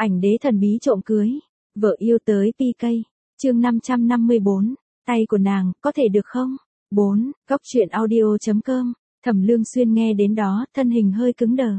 Ảnh đế thần bí trộm cưới. Vợ yêu tới PK. Chương 554. Tay của nàng, có thể được không? 4. Góc truyện audio.com. Thẩm Lương Xuyên nghe đến đó, thân hình hơi cứng đờ.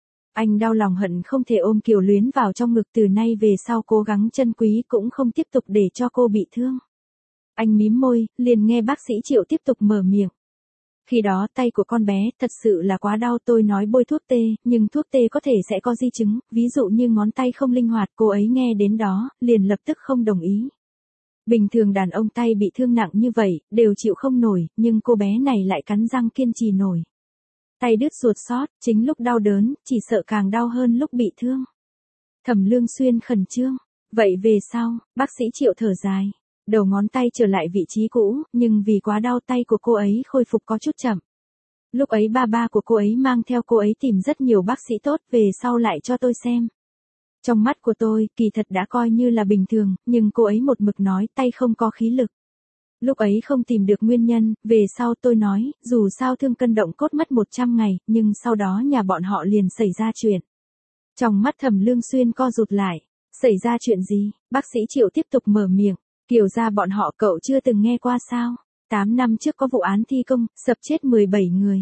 Anh đau lòng hận không thể ôm Kiều Luyến vào trong ngực, từ nay về sau cố gắng trân quý cũng không tiếp tục để cho cô bị thương. Anh mím môi, liền nghe bác sĩ Triệu tiếp tục mở miệng. Khi đó tay của con bé thật sự là quá đau, tôi nói bôi thuốc tê, nhưng thuốc tê có thể sẽ có di chứng, ví dụ như ngón tay không linh hoạt. Cô ấy nghe đến đó, liền lập tức không đồng ý. Bình thường đàn ông tay bị thương nặng như vậy, đều chịu không nổi, nhưng cô bé này lại cắn răng kiên trì nổi. Tay đứt ruột sót, chính lúc đau đớn, chỉ sợ càng đau hơn lúc bị thương. Thẩm Lương Xuyên khẩn trương. Vậy về sau, bác sĩ Triệu thở dài. Đầu ngón tay trở lại vị trí cũ, nhưng vì quá đau tay của cô ấy khôi phục có chút chậm. Lúc ấy ba của cô ấy mang theo cô ấy tìm rất nhiều bác sĩ tốt, về sau lại cho tôi xem. Trong mắt của tôi, kỳ thật đã coi như là bình thường, nhưng cô ấy một mực nói tay không có khí lực. Lúc ấy không tìm được nguyên nhân, về sau tôi nói, dù sao thương cân động cốt mất 100 ngày, nhưng sau đó nhà bọn họ liền xảy ra chuyện. Trong mắt Thẩm Lương Xuyên co rụt lại. Xảy ra chuyện gì? Bác sĩ Triệu tiếp tục mở miệng. Kiều gia bọn họ cậu chưa từng nghe qua sao? 8 năm trước có vụ án thi công, sập chết 17 người.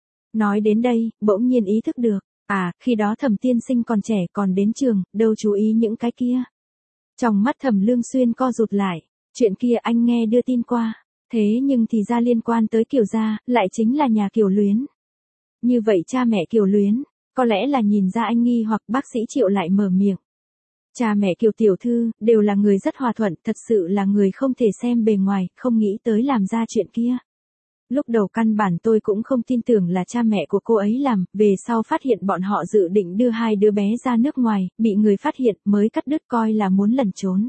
Nói đến đây, bỗng nhiên ý thức được. À, khi đó Thẩm tiên sinh còn trẻ, còn đến trường, đâu chú ý những cái kia. Trong mắt Thẩm Lương Xuyên co rụt lại. Chuyện kia anh nghe đưa tin qua. Thế nhưng thì ra liên quan tới Kiều gia, lại chính là nhà Kiều Luyến. Như vậy cha mẹ Kiều Luyến, có lẽ là nhìn ra anh nghi hoặc, bác sĩ Triệu lại mở miệng. Cha mẹ Kiều tiểu thư, đều là người rất hòa thuận, thật sự là người không thể xem bề ngoài, không nghĩ tới làm ra chuyện kia. Lúc đầu căn bản tôi cũng không tin tưởng là cha mẹ của cô ấy làm, về sau phát hiện bọn họ dự định đưa hai đứa bé ra nước ngoài, bị người phát hiện mới cắt đứt, coi là muốn lẩn trốn.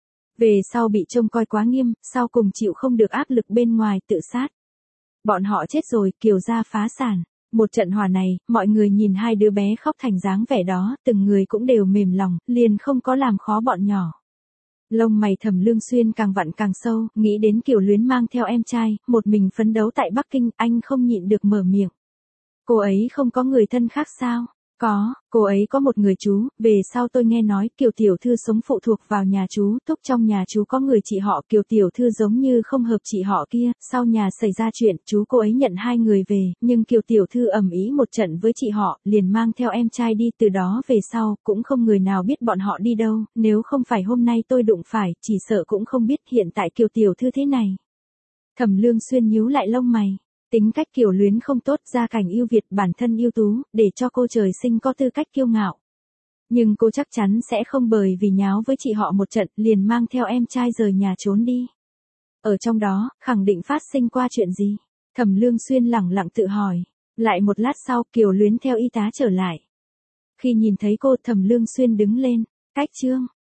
Về sau bị trông coi quá nghiêm, sau cùng chịu không được áp lực bên ngoài tự sát. Bọn họ chết rồi, Kiều gia phá sản. Một trận hòa này, mọi người nhìn hai đứa bé khóc thành dáng vẻ đó, từng người cũng đều mềm lòng, liền không có làm khó bọn nhỏ. Lông mày Thẩm Lương Xuyên càng vặn càng sâu, nghĩ đến Kiều Luyến mang theo em trai, một mình phấn đấu tại Bắc Kinh, anh không nhịn được mở miệng. Cô ấy không có người thân khác sao? Có, cô ấy có một người chú, về sau tôi nghe nói Kiều tiểu thư sống phụ thuộc vào nhà chú, thúc trong nhà chú có người chị họ Kiều tiểu thư giống như không hợp chị họ kia, sau nhà xảy ra chuyện, chú cô ấy nhận hai người về, nhưng Kiều tiểu thư ầm ĩ một trận với chị họ, liền mang theo em trai đi, từ đó về sau, cũng không người nào biết bọn họ đi đâu, nếu không phải hôm nay tôi đụng phải, chỉ sợ cũng không biết hiện tại Kiều tiểu thư thế này. Thẩm Lương Xuyên nhíu lại lông mày. Tính cách Kiều Luyến không tốt, gia cảnh ưu việt, bản thân ưu tú, để cho cô trời sinh có tư cách kiêu ngạo. Nhưng cô chắc chắn sẽ không bởi vì nháo với chị họ một trận, liền mang theo em trai rời nhà trốn đi. Ở trong đó, khẳng định phát sinh qua chuyện gì? Thẩm Lương Xuyên lẳng lặng tự hỏi. Lại một lát sau, Kiều Luyến theo y tá trở lại. Khi nhìn thấy cô, Thẩm Lương Xuyên đứng lên. Cách chương.